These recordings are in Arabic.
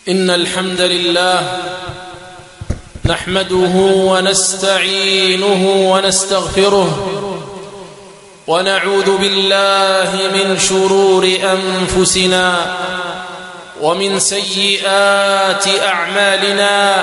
إن الحمد لله نحمده ونستعينه ونستغفره ونعوذ بالله من شرور أنفسنا ومن سيئات أعمالنا.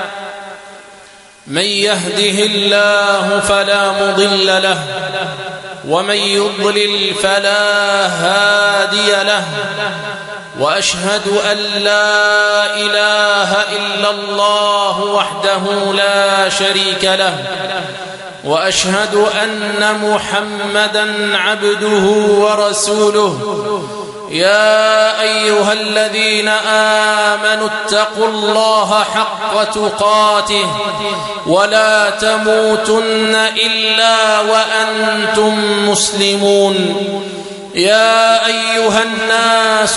من يهده الله فلا مضل له ومن يضلل فلا هادي له، وأشهد أن لا إله إلا الله وحده لا شريك له، وأشهد أن محمدًا عبده ورسوله. يا أيها الذين آمنوا اتقوا الله حق تقاته ولا تموتن إلا وأنتم مسلمون. يا أيها الناس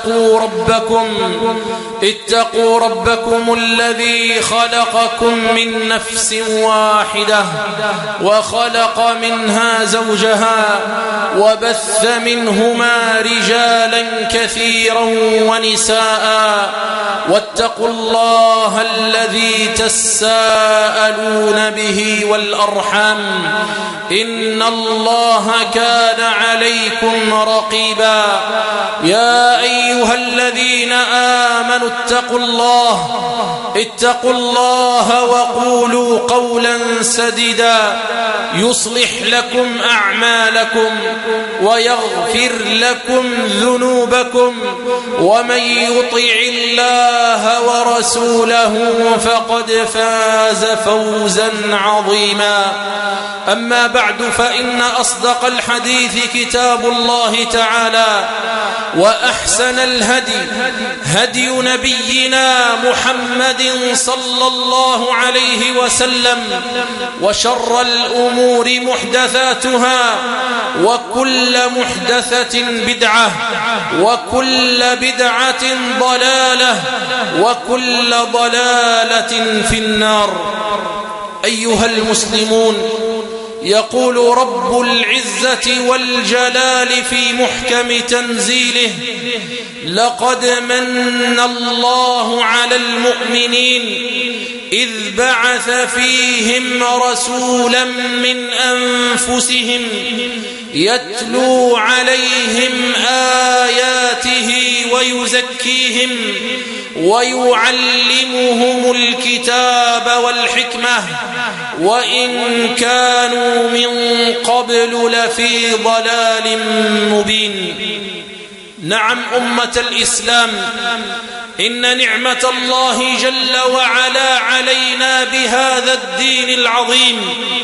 اتقوا ربكم الذي خلقكم من نفس واحدة وخلق منها زوجها وبث منهما رجالا كثيرا ونساء، واتقوا الله الذي تساءلون به والأرحام إن الله كان عليكم رقيبا. يا أيها الذين آمنوا اتقوا الله وقولوا قولا سديدا يصلح لكم أعمالكم ويغفر لكم ذنوبكم، ومن يطع الله ورسوله فقد فاز فوزا عظيما. أما بعد، فإن أصدق الحديث كتاب الله تعالى، وأحسن الهدي هدي نبينا محمد صلى الله عليه وسلم، وشر الأمور محدثاتها، وكل محدثة بدعة، وكل بدعة ضلالة، وكل ضلالة في النار. أيها المسلمون، يقول رب العزة والجلال في محكم تنزيله: لقد من الله على المؤمنين إذ بعث فيهم رسولا من أنفسهم يتلو عليهم آياته ويزكيهم ويعلمهم الكتاب والحكمة وإن كانوا من قبل لفي ضلال مبين. نعم أمة الإسلام، إن نعمة الله جل وعلا علينا بهذا الدين العظيم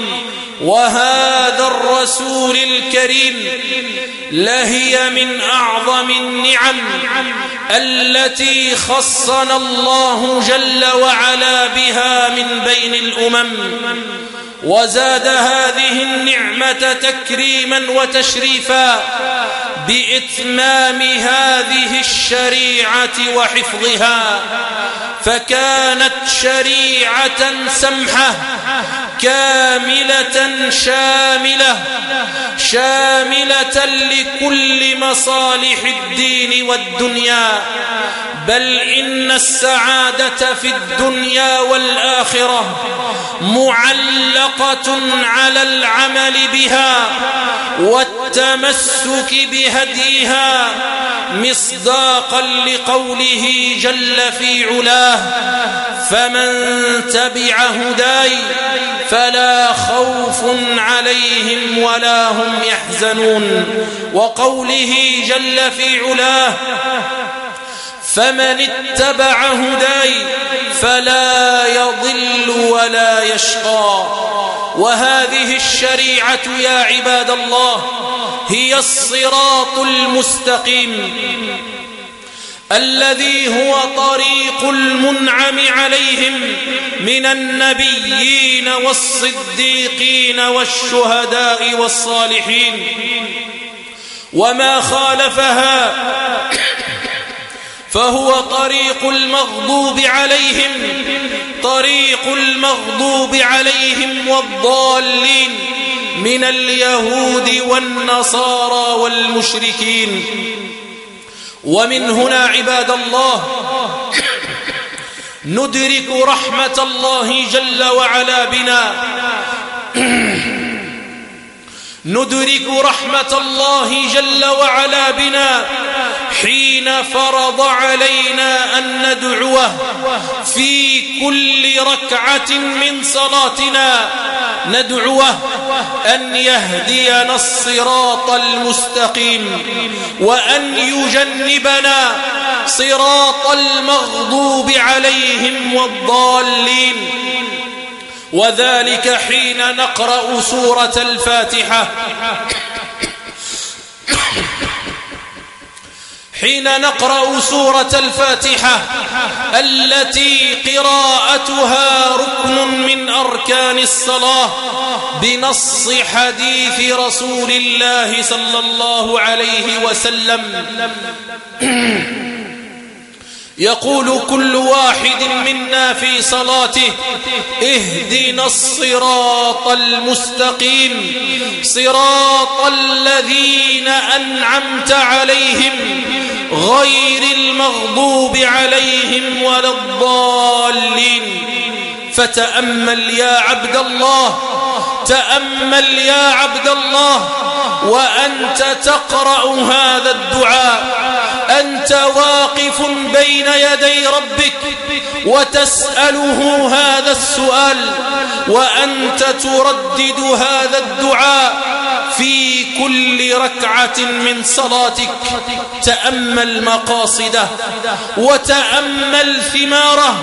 وهذا الرسول الكريم لهي من أعظم النعم التي خصنا الله جل وعلا بها من بين الأمم، وزاد هذه النعمة تكريما وتشريفا بإتمام هذه الشريعة وحفظها، فكانت شريعة سمحة كاملة شاملة لكل مصالح الدين والدنيا، بل إن السعادة في الدنيا والآخرة معلقة على العمل بها والتمسك بهديها، مصداقا لقوله جل في علاه: فمن تبع هداي فلا خوف عليهم ولا هم يحزنون، وقوله جل في علاه: فمن اتبع هداي فلا يضل ولا يشقى. وهذه الشريعة يا عباد الله هي الصراط المستقيم الذي هو طريق المنعم عليهم من النبيين والصديقين والشهداء والصالحين، وما خالفها فهو طريق المغضوب عليهم والضالين من اليهود والنصارى والمشركين. ومن هنا عباد الله ندرك رحمة الله جل وعلا بنا ندرك رحمة الله جل وعلا بنا حين فرض علينا أن ندعوه في كل ركعة من صلاتنا، ندعوه أن يهدينا الصراط المستقيم وأن يجنبنا صراط المغضوب عليهم والضالين، وذلك حين نقرأ سورة الفاتحة حين نقرأ سورة الفاتحة التي قراءتها ركن من أركان الصلاة بنص حديث رسول الله صلى الله عليه وسلم. يقول كل واحد منا في صلاته: اهدنا الصراط المستقيم صراط الذين أنعمت عليهم غير المغضوب عليهم ولا الضالين. فتأمل يا عبد الله، تأمل يا عبد الله وأنت تقرأ هذا الدعاء، أنت واقف بين يدي ربك وتسأله هذا السؤال، وأنت تردد هذا الدعاء في كل ركعة من صلاتك. تأمل مقاصده وتأمل ثماره،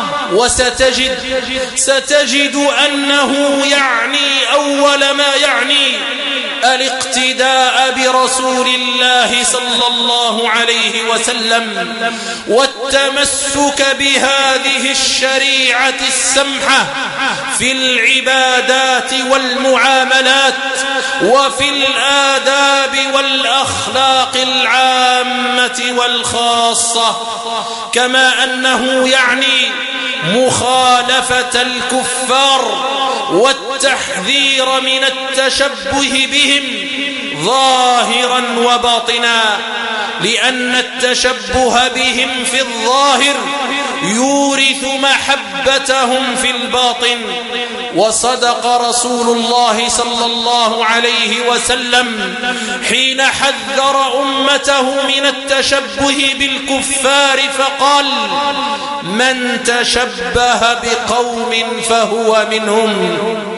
وستجد أنه يعني أول ما يعني الاقتداء برسول الله صلى الله عليه وسلم والتمسك بهذه الشريعة السمحة في العبادات والمعاملات وفي الآداب والأخلاق العامة والخاصة، كما أنه يعني مخالفة الكفار والتحذير من التشبه بهم ظاهرا وباطنا، لأن التشبه بهم في الظاهر يورث محبتهم في الباطن. وصدق رسول الله صلى الله عليه وسلم حين حذر أمته من التشبه بالكفار فقال: من تشبه بقوم فهو منهم.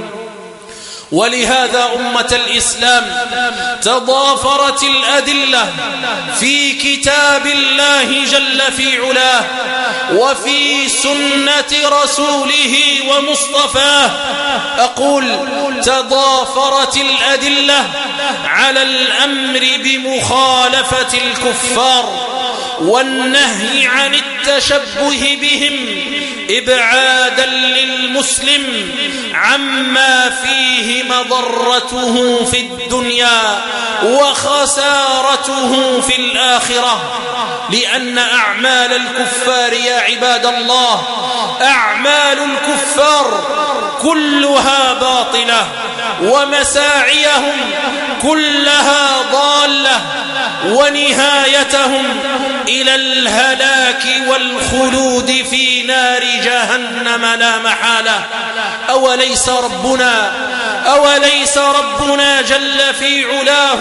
ولهذا أمة الإسلام تضافرت الأدلة في كتاب الله جل في علاه وفي سنة رسوله ومصطفاه. أقول تضافرت الأدلة على الأمر بمخالفة الكفار والنهي عن التشبه بهم إبعادا للمسلم عما فيه مضرته في الدنيا وخسارته في الآخرة. لأن أعمال الكفار يا عباد الله، أعمال الكفار كلها باطلة ومساعيهم كلها ضالة ونهايتهم إلى الهلاك والخلود في نار جهنم لا محالة. أوليس ربنا جل في علاه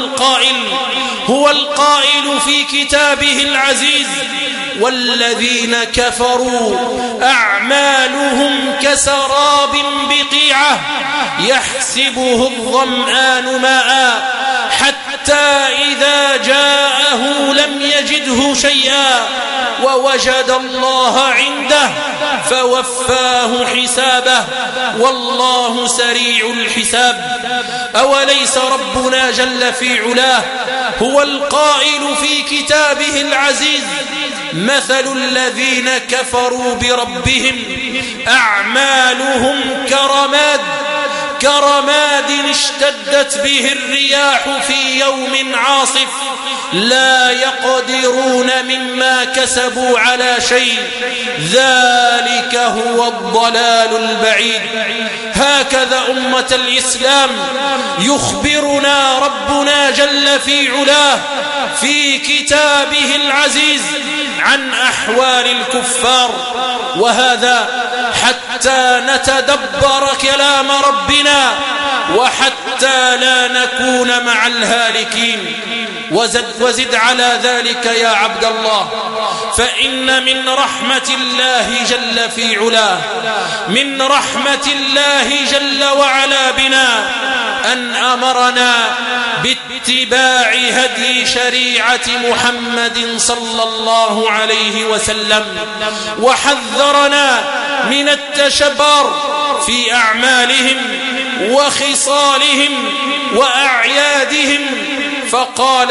هو القائل في كتابه العزيز: والذين كفروا أعمالهم كسراب بقيعة يحسبه الظمآن ماء حتى إذا جاءه لم يجده شيئا ووجد الله عنده فوفاه حسابه والله سريع الحساب. أوليس ربنا جل في علاه هو القائل في كتابه العزيز: مثل الذين كفروا بربهم أعمالهم كرماد اشتدت به الرياح في يوم عاصف، لا يقدرون مما كسبوا على شيء، ذلك هو الضلال البعيد. هكذا أمة الإسلام يخبرنا ربنا جل في علاه في كتابه العزيز عن أحوال الكفار، وهذا حتى نتدبر كلام ربنا وحتى لا نكون مع الهالكين. وزد على ذلك يا عبد الله، فإن من رحمة الله جل في علاه، من رحمة الله جل وعلا بنا أن أمرنا باتباع هدي شريعة محمد صلى الله عليه وسلم، وحذرنا من التشبر في أعمالهم وخصالهم وأعيادهم، فقال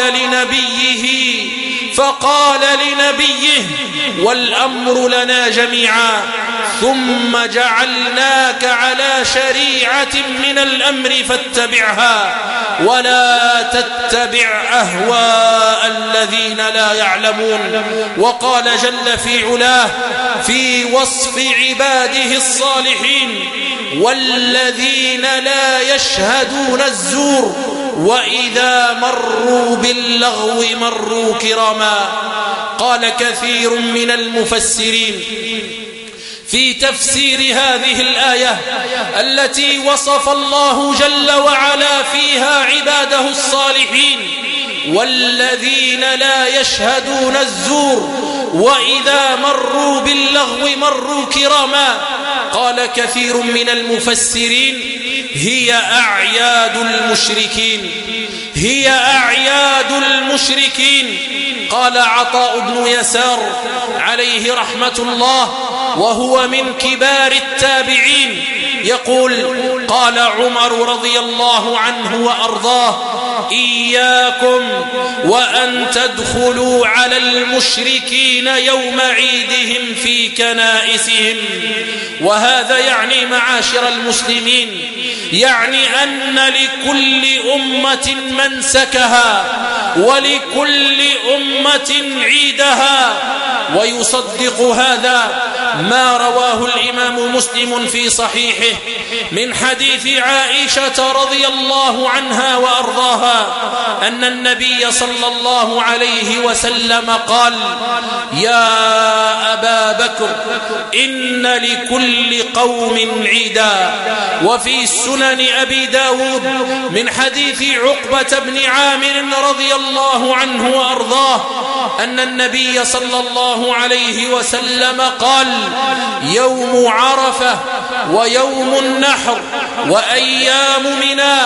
لنبيه والأمر لنا جميعا، ثم جعلناك على شريعة من الأمر فاتبعها ولا تتبع أهواء الذين لا يعلمون. وقال جل في علاه في وصف عباده الصالحين: والذين لا يشهدون الزور وإذا مروا باللغو مروا كراما. قال كثير من المفسرين في تفسير هذه الآية التي وصف الله جل وعلا فيها عباده الصالحين: والذين لا يشهدون الزور وإذا مروا باللغو مروا كراما. قال كثير من المفسرين: هي أعياد المشركين، هي أعياد المشركين. قال عطاء بن يسار عليه رحمة الله وهو من كبار التابعين يقول: قال عمر رضي الله عنه وأرضاه: إياكم وأن تدخلوا على المشركين يوم عيدهم في كنائسهم. وهذا يعني معاشر المسلمين، يعني أن لكل أمة منسكها ولكل أمة عيدها. ويصدق هذا ما رواه الإمام مسلم في صحيحه من حديث عائشة رضي الله عنها وأرضاها أن النبي صلى الله عليه وسلم قال: يا أبا بكر إن لكل قوم عيدا. وفي سنن أبي داود من حديث عقبة بن عامر رضي الله عنه وأرضاه أن النبي صلى الله عليه وسلم قال: يوم عرفة ويوم النحر وأيام منى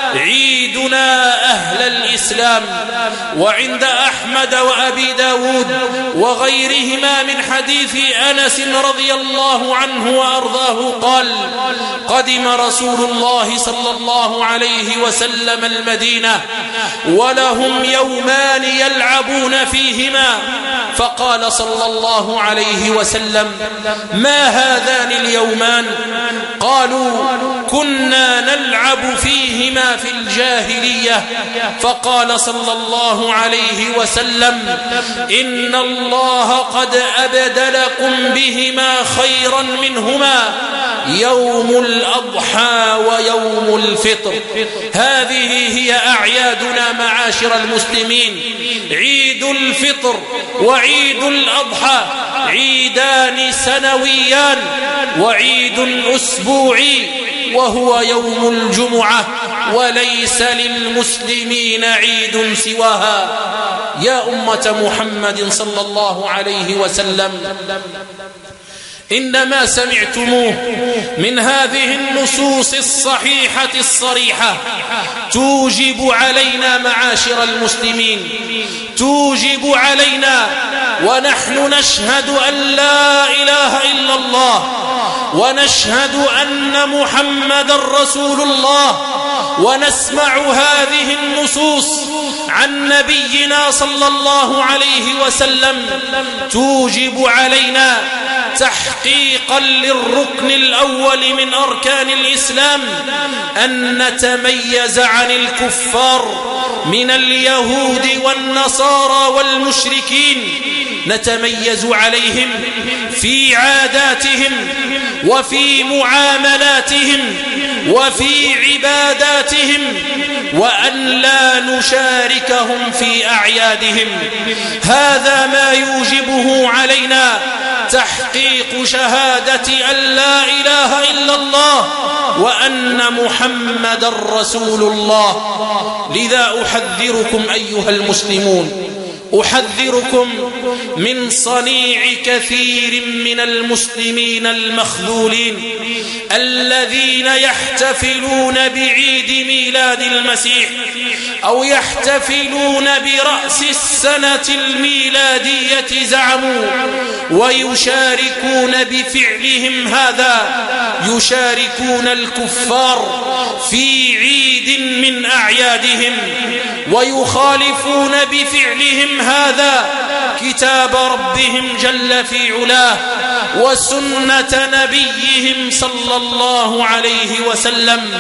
عيدنا أهل الإسلام. وعند أحمد وأبي داود وغيرهما من حديث أنس رضي الله عنه وأرضاه قال: قدم رسول الله صلى الله عليه وسلم المدينة ولهم يومان يلعبون فيهما، فقال صلى الله عليه وسلم: ما هذان اليومان؟ قالوا: كنا نلعب فيهما في الجاهلية. فقال صلى الله عليه وسلم: إن الله قد أبدلكم بهما خيرا منهما، يوم الأضحى ويوم الفطر. هذه هي أعيادنا معاشر المسلمين. عيد الفطر وعيد الأضحى عيدان سنويان، وعيد أسبوعي وهو يوم الجمعة، وليس للمسلمين عيد سواها. يا أمة محمد صلى الله عليه وسلم، إنما سمعتموه من هذه النصوص الصحيحة الصريحة توجب علينا معاشر المسلمين، توجب علينا، ونحن نشهد أن لا إله إلا الله ونشهد أن محمد رسول الله ونسمع هذه النصوص عن نبينا صلى الله عليه وسلم توجب علينا تحقيقا للركن الأول من أركان الإسلام، أن نتميز عن الكفار من اليهود والنصارى والمشركين، نتميز عليهم في عاداتهم وفي معاملاتهم وفي عباداتهم، وأن لا نشاركهم في أعيادهم. هذا ما يوجبه علينا تحقيق شهادة أن لا إله إلا الله وأن محمد رسول الله. لذا أحذركم أيها المسلمون، أحذركم من صنيع كثير من المسلمين المخذولين الذين يحتفلون بعيد ميلاد المسيح أو يحتفلون برأس السنة الميلادية زعموا، ويشاركون بفعلهم هذا، يشاركون الكفار في عيد من أعيادهم، ويخالفون بفعلهم هذا كتاب ربهم جل في علاه وسنة نبيهم صلى الله عليه وسلم،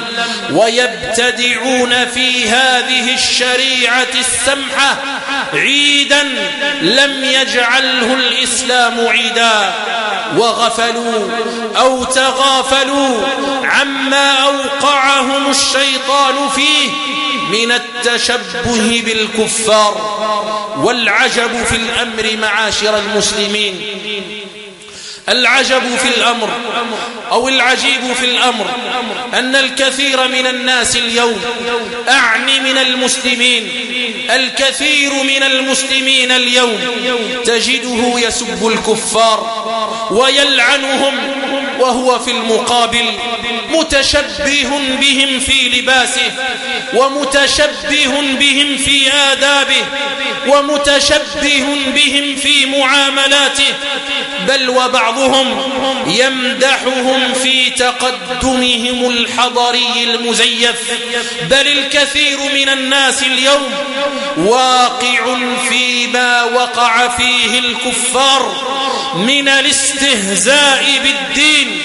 ويبتدعون في هذه الشريعة السمحة عيدا لم يجعله الإسلام عيدا، وغفلوا أو تغافلوا عما أوقعهم الشيطان فيه من التشبه بالكفار. والعجب في الأمر معاشر المسلمين، العجب في الأمر أو العجيب في الأمر أن الكثير من الناس اليوم، أعني من المسلمين، الكثير من المسلمين اليوم تجده يسب الكفار ويلعنهم، وهو في المقابل متشبه بهم في لباسه، ومتشبه بهم في آدابه، ومتشبه بهم في معاملاته، بل وبعضهم يمدحهم في تقدمهم الحضاري المزيف. بل الكثير من الناس اليوم واقع فيما وقع فيه الكفار من الاستهزاء بالدين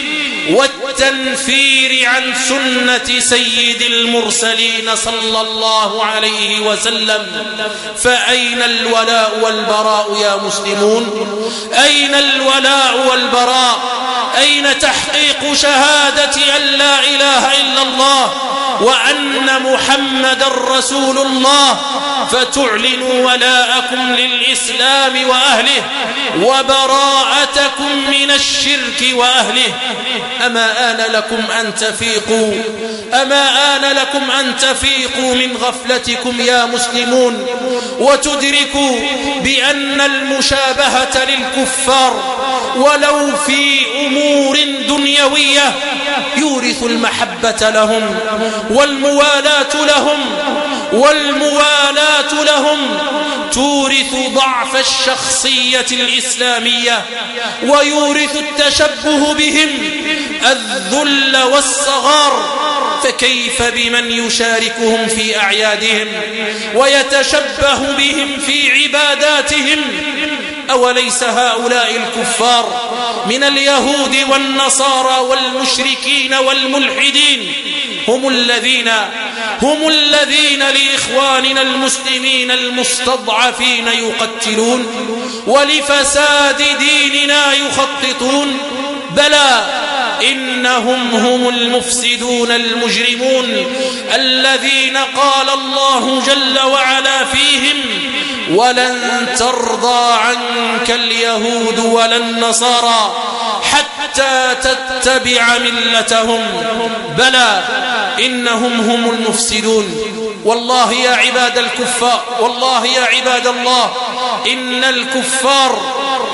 والتنفير عن سنة سيد المرسلين صلى الله عليه وسلم. فأين الولاء والبراء يا مسلمون؟ أين الولاء والبراء؟ أين تحقيق شهادة أن لا إله إلا الله وأن محمد رسول الله، فتعلنوا ولاءكم للإسلام وأهله وبراءتكم من الشرك وأهله؟ أما آن لكم أن تفيقوا، أما آن لكم أن تفيقوا من غفلتكم يا مسلمون، وتدركوا بأن المشابهة للكفار ولو في أمور دنيوية يورث المحبة لهم والموالاة لهم تورث ضعف الشخصية الإسلامية، ويورث التشبه بهم الذل والصغار. فكيف بمن يشاركهم في أعيادهم ويتشبه بهم في عباداتهم؟ أوليس هؤلاء الكفار من اليهود والنصارى والمشركين والملحدين هم الذين لإخواننا المسلمين المستضعفين يقتلون ولفساد ديننا يخططون؟ بلى، إنهم هم المفسدون المجرمون الذين قال الله جل وعلا فيهم: ولن ترضى عنك اليهود ولا النصارى حتى تتبع ملتهم. بلى، إنهم هم المفسدون. والله يا عباد الكفار، والله يا عباد الله، إن الكفار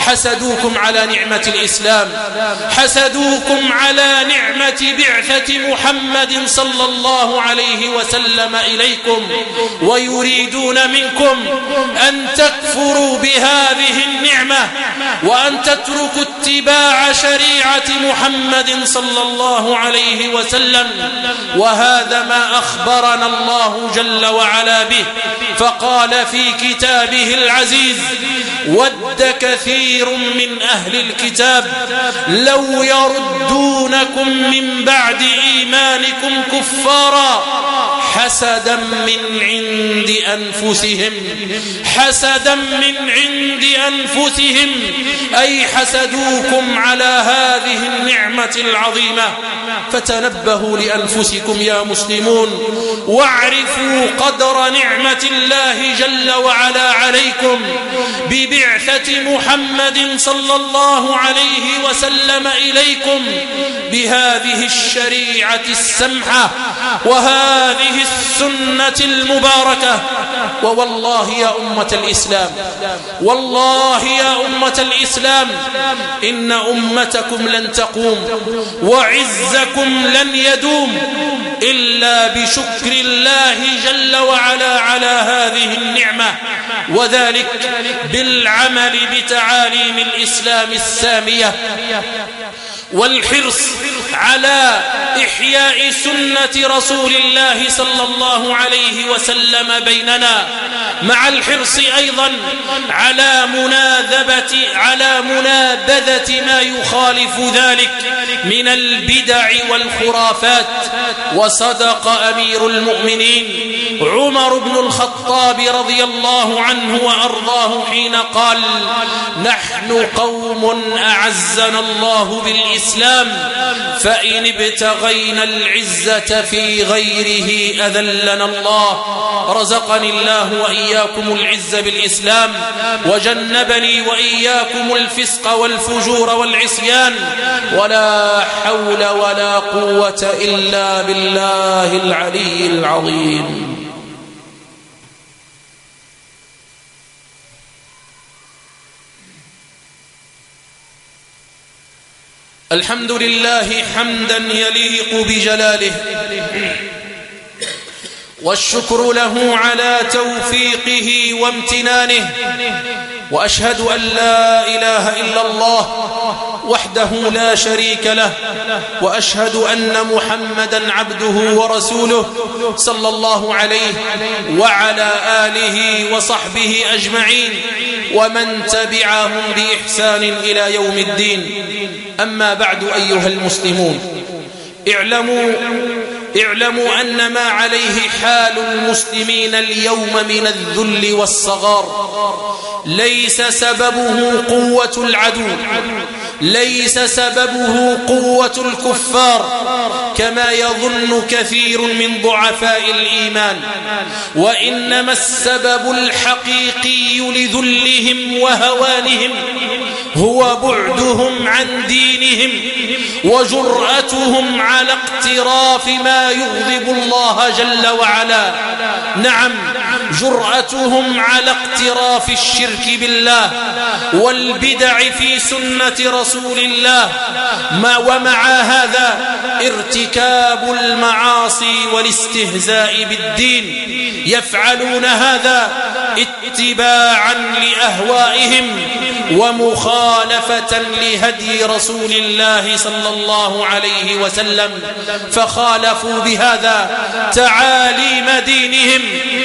حسدوكم على نعمة الإسلام، حسدوكم على نعمة بعثة محمد صلى الله عليه وسلم إليكم، ويريدون منكم أن تكفروا بهذه النعمة وأن تتركوا اتباع شريعة محمد صلى الله عليه وسلم. وهذا ما أخبرنا الله جل وعلا به، فقال في كتابه العزيز: ود كثير من أهل الكتاب لو يردونكم من بعد إيمانكم كفارا حسدا من عند أنفسهم، حسدا من عند أنفسهم، أي حسدوكم على هذه النعمة العظيمة. فتنبهوا لأنفسكم يا مسلمون، واعرفوا قدر نعمة الله جل وعلا عليكم ببعثة محمد صلى الله عليه وسلم إليكم بهذه الشريعة السمحة وهذه السنة المباركة. ووالله يا أمة الإسلام، والله يا أمة الإسلام، إن أمتكم لن تقوم وعزكم لن يدوم إلا بشكر الله جل وعلا على هذه النعمة، وذلك بالعمل بتعاليم الإسلام السامية والحرص على إحياء سنة رسول الله صلى الله عليه وسلم بيننا، مع الحرص أيضا على منابذة ما يخالف ذلك من البدع والخرافات. وصدق أمير المؤمنين عمر بن الخطاب رضي الله عنه وأرضاه حين قال: نحن قوم أعزنا الله بالإسلام، فإن ابتغينا العزة في غيره أذلنا الله. رزقني الله وإياكم العز بالإسلام، وجنبني وإياكم الفسق والفجور والعصيان، ولا حول ولا قوة إلا بالله العلي العظيم. الحمد لله حمدا يليق بجلاله، والشكر له على توفيقه وامتنانه، وأشهد أن لا إله إلا الله وحده لا شريك له، وأشهد أن محمدا عبده ورسوله صلى الله عليه وعلى آله وصحبه أجمعين، ومن تبعهم بإحسان إلى يوم الدين. أما بعد أيها المسلمون، اعلموا أن ما عليه حال المسلمين اليوم من الذل والصغار ليس سببه قوة العدو، ليس سببه قوة الكفار كما يظن كثير من ضعفاء الإيمان، وإنما السبب الحقيقي لذلهم وهوانهم هو بعدهم عن دينهم وجرأتهم على اقتراف ما يغضب الله جل وعلا. نعم، جرأتهم على اقتراف الشرك بالله والبدع في سنة رسول الله، ومع هذا ارتكاب المعاصي والاستهزاء بالدين. يفعلون هذا اتباعا لأهوائهم ومخالفة لهدي رسول الله صلى الله عليه وسلم، فخالفوا بهذا تعاليم دينهم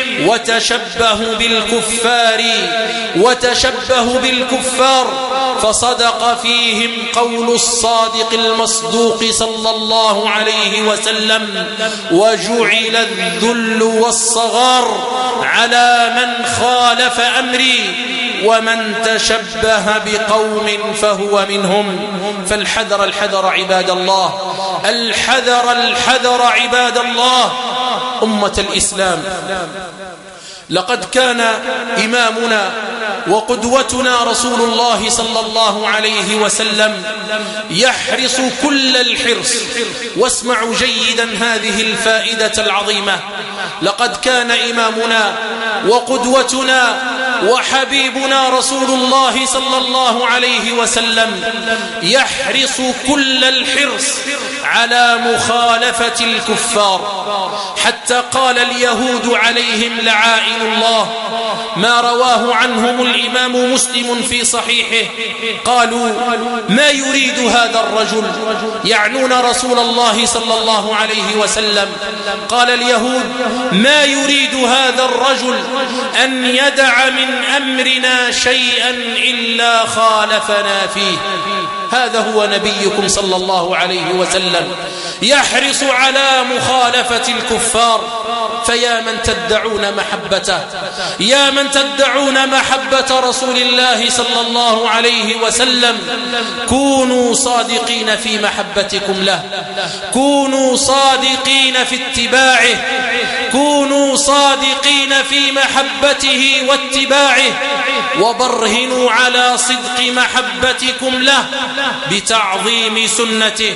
وتشبهوا بالكفار، فصدق فيهم قول الصادق المصدوق صلى الله عليه وسلم: وجعل الذل والصغار على من خالف أمري، ومن تشبه بقوم فهو منهم. فالحذر الحذر عباد الله، الحذر عباد الله. أمة الإسلام، لقد كان إمامنا وقدوتنا رسول الله صلى الله عليه وسلم يحرص كل الحرص، واسمعوا جيدا هذه الفائدة العظيمة. لقد كان إمامنا وقدوتنا وحبيبنا رسول الله صلى الله عليه وسلم يحرص كل الحرص على مخالفة الكفار، حتى قال اليهود عليهم لعائن الله ما رواه عنهم الإمام مسلم في صحيحه، قالوا ما يريد هذا الرجل، يعنون رسول الله صلى الله عليه وسلم. قال اليهود ما يريد هذا الرجل أن يدع من أمرنا شيئا إلا خالفنا فيه. هذا هو نبيكم صلى الله عليه وسلم يحرص على مخالفة الكفار. فيا من تدعون محبته، يا من تدعون محبة رسول الله صلى الله عليه وسلم، كونوا صادقين في محبتكم له، كونوا صادقين في اتباعه، كونوا صادقين في محبته واتباعه، وبرهنوا على صدق محبتكم له بتعظيم سنته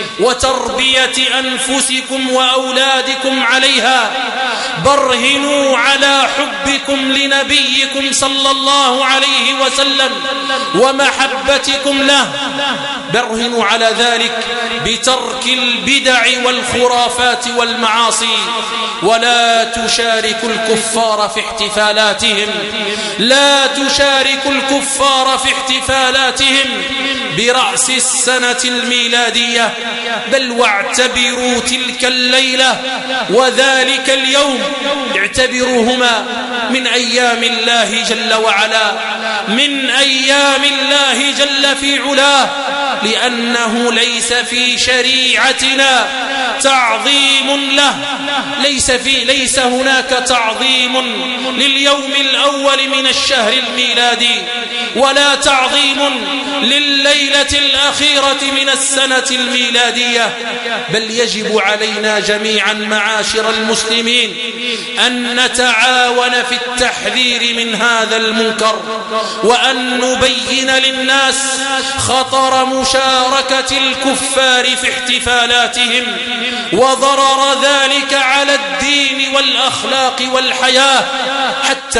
وتربية أنفسكم وأولادكم عليها. برهنوا على حبكم لنبيكم صلى الله عليه وسلم ومحبتكم له، برهنوا على ذلك بترك البدع والخرافات والمعاصي. ولا تشاركوا الكفار في احتفالاتهم، لا تشاركوا الكفار في احتفالاتهم برأس السنة الميلادية، بل واعتبروا تلك الليلة وذلك اليوم، اعتبروهما من أيام الله جل وعلا، من أيام الله جل في علاه، لأنه ليس في شريعتنا تعظيم له، ليس هناك تعظيم لليوم الأول من الشهر الميلادي، ولا تعظيم لليلة الأخيرة من السنة الميلادية، بل يجب علينا جميعا معاشر المسلمين أن نتعاون في التحذير من هذا المنكر، وأن نبين للناس خطر مشاركة الكفار في احتفالاتهم وضرر ذلك على الدين والأخلاق والحياة، حتى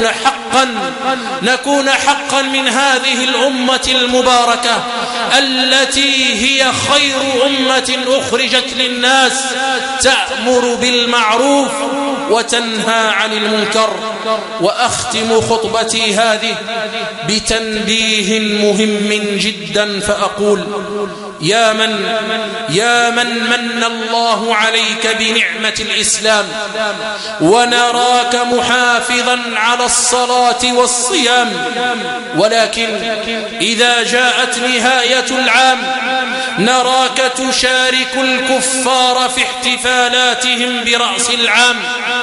نكون حقا من هذه الأمة المباركة التي هي خير أمة أخرجت للناس، تأمر بالمعروف وتنهى عن المنكر. وأختم خطبتي هذه بتنبيه مهم جدا، فأقول يا من من الله عليك بنعمة الإسلام ونراك محافظا على الصلاة والصيام، ولكن إذا جاءت نهاية العام نراك تشارك الكفار في احتفالاتهم برأس العام.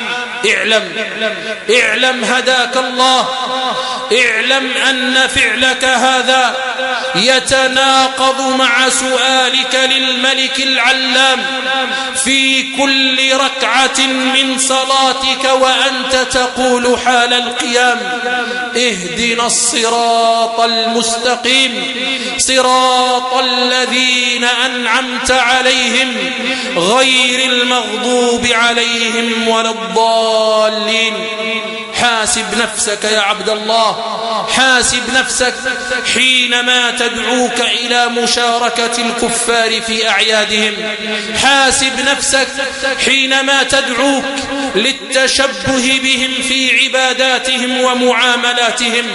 اعلم هداك الله، اعلم أن فعلك هذا يتناقض مع سؤالك للملك العلام في كل ركعة من صلاتك وأنت تقول حال القيام اهدنا الصراط المستقيم صراط الذين أنعمت عليهم غير المغضوب عليهم ولا الضالين. حاسب نفسك يا عبد الله، حاسب نفسك حينما تدعوك إلى مشاركة الكفار في أعيادهم، حاسب نفسك حينما تدعوك للتشبه بهم في عباداتهم ومعاملاتهم،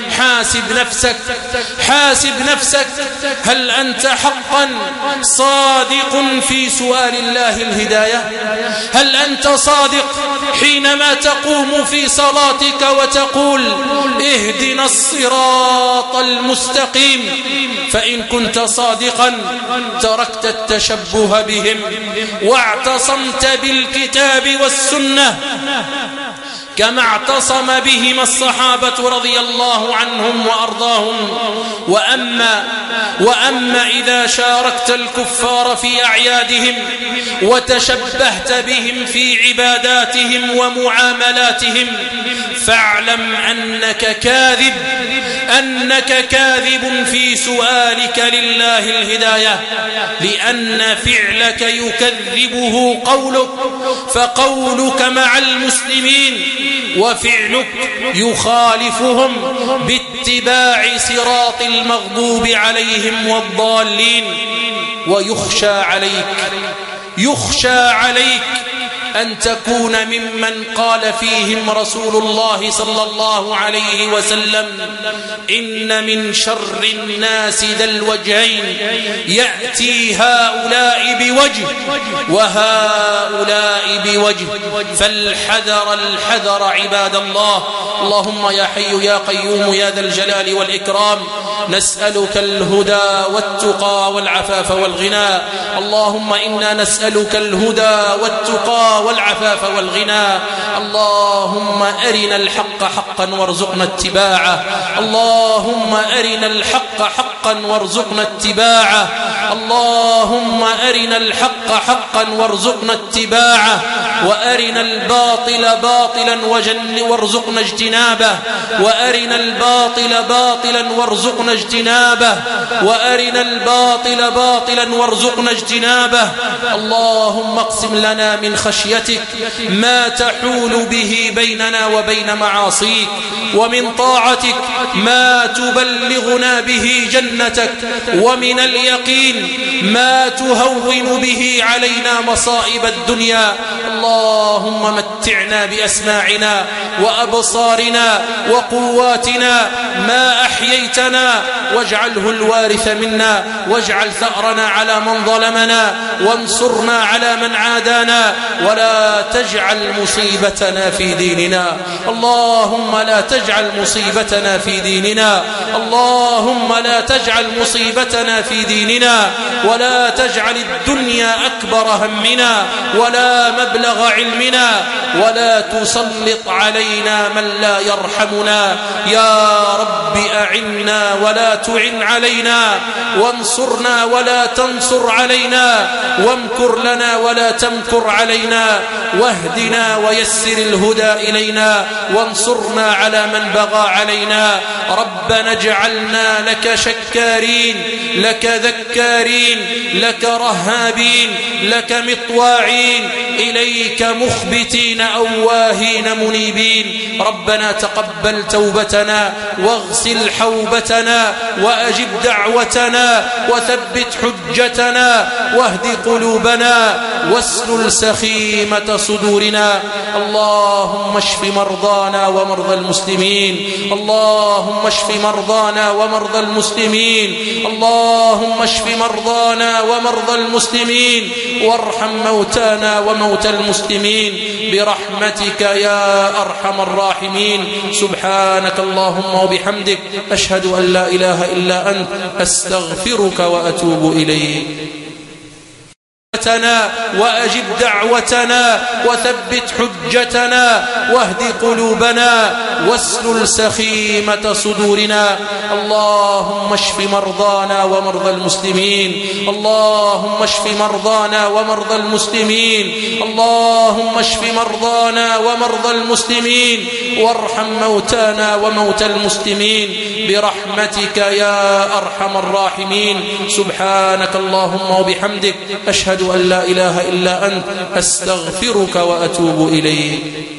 حاسب نفسك هل أنت حقا صادق في سؤال الله الهداية؟ هل أنت صادق حينما تقوم في صلاتك وتقول اهدنا الصراط المستقيم؟ فإن كنت صادقا تركت التشبه بهم واعتصمت بالكتاب والسنة كما اعتصم بهما الصحابة رضي الله عنهم وأرضاهم. وأما إذا شاركت الكفار في أعيادهم وتشبهت بهم في عباداتهم ومعاملاتهم فاعلم أنك كاذب في سؤالك لله الهداية، لأن فعلك يكذبه قولك، فقولك مع المسلمين وفعلك يخالفهم باتباع صراط المغضوب عليهم والضالين. يخشى عليك أن تكون ممن قال فيهم رسول الله صلى الله عليه وسلم: إن من شر الناس ذا الوجهين، يأتي هؤلاء بوجه وهؤلاء بوجه. فالحذر الحذر عباد الله. اللهم يا حي يا قيوم يا ذا الجلال والإكرام، نسألك الهدى والتقى والعفاف والغنى. اللهم إنا نسألك الهدى والتقى والعفاف والغنى. اللهم أرنا الحق حقا وارزقنا اتباعه. اللهم أرنا الحق حقا وارزقنا اتباعه. اللهم أرنا الحق حقا وارزقنا اتباعه، وأرنا الباطل باطلا وارزقنا اجتنابه، وأرنا الباطل باطلا وارزقنا اجتنابه، وأرنا الباطل باطلا وارزقنا اجتنابه. اللهم اقسم لنا من خشيتك ما تحول به بيننا وبين معاصيك، ومن طاعتك ما تبلغنا به جنتك، ومن اليقين ما تهون به علينا مصائب الدنيا. اللهم متعنا بأسماعنا وأبصارنا وقواتنا ما أحييتنا، واجعله الوارث منا، واجعل ثأرنا على من ظلمنا، وانصرنا على من عادانا، ولا تجعل مصيبتنا في ديننا. اللهم لا تجعل مصيبتنا في ديننا. اللهم لا تجعل مصيبتنا في ديننا، ولا تجعل الدنيا أكبر همنا ولا مبلغ علمنا، ولا تسلط علينا من لا يرحمنا. يا رب أعنا ولا تعن علينا، وانصرنا ولا تنصر علينا، وامكر لنا ولا تمكر علينا، واهدنا ويسر الهدى إلينا، وانصرنا على من بغى علينا. ربنا اجعلنا لك شكارين، لك ذكارين، لك رهابين، لك مطواعين، إليك مخبتين أواهين منيبين. ربنا تقبل توبتنا، واغسل حوبتنا، وأجب دعوتنا، وثبت حجتنا، واهد قلوبنا، واسلل سخيمة صدورنا. اللهم اشف مرضانا ومرضى المسلمين. اللهم اشف مرضانا ومرضى المسلمين. اللهم اشف مرضانا ومرضى المسلمين، وارحم موتانا وموتى المسلمين برحمتك يا أرحم الراحمين. سبحانك اللهم وبحمدك، أشهد أن لا إله إلا أنت، أستغفرك وأتوب إليك. وأجب دعوتنا، وثبت حجتنا، واهد قلوبنا، واسلل سخيمة صدورنا. اللهم اشف مرضانا ومرضى المسلمين. اللهم اشف مرضانا ومرضى المسلمين. اللهم اشف مرضانا ومرضى المسلمين، وارحم موتانا وموتى المسلمين برحمتك يا أرحم الراحمين. سبحانك اللهم وبحمدك، أشهد أن لا إله إلا أنت، أستغفرك وأتوب إليك.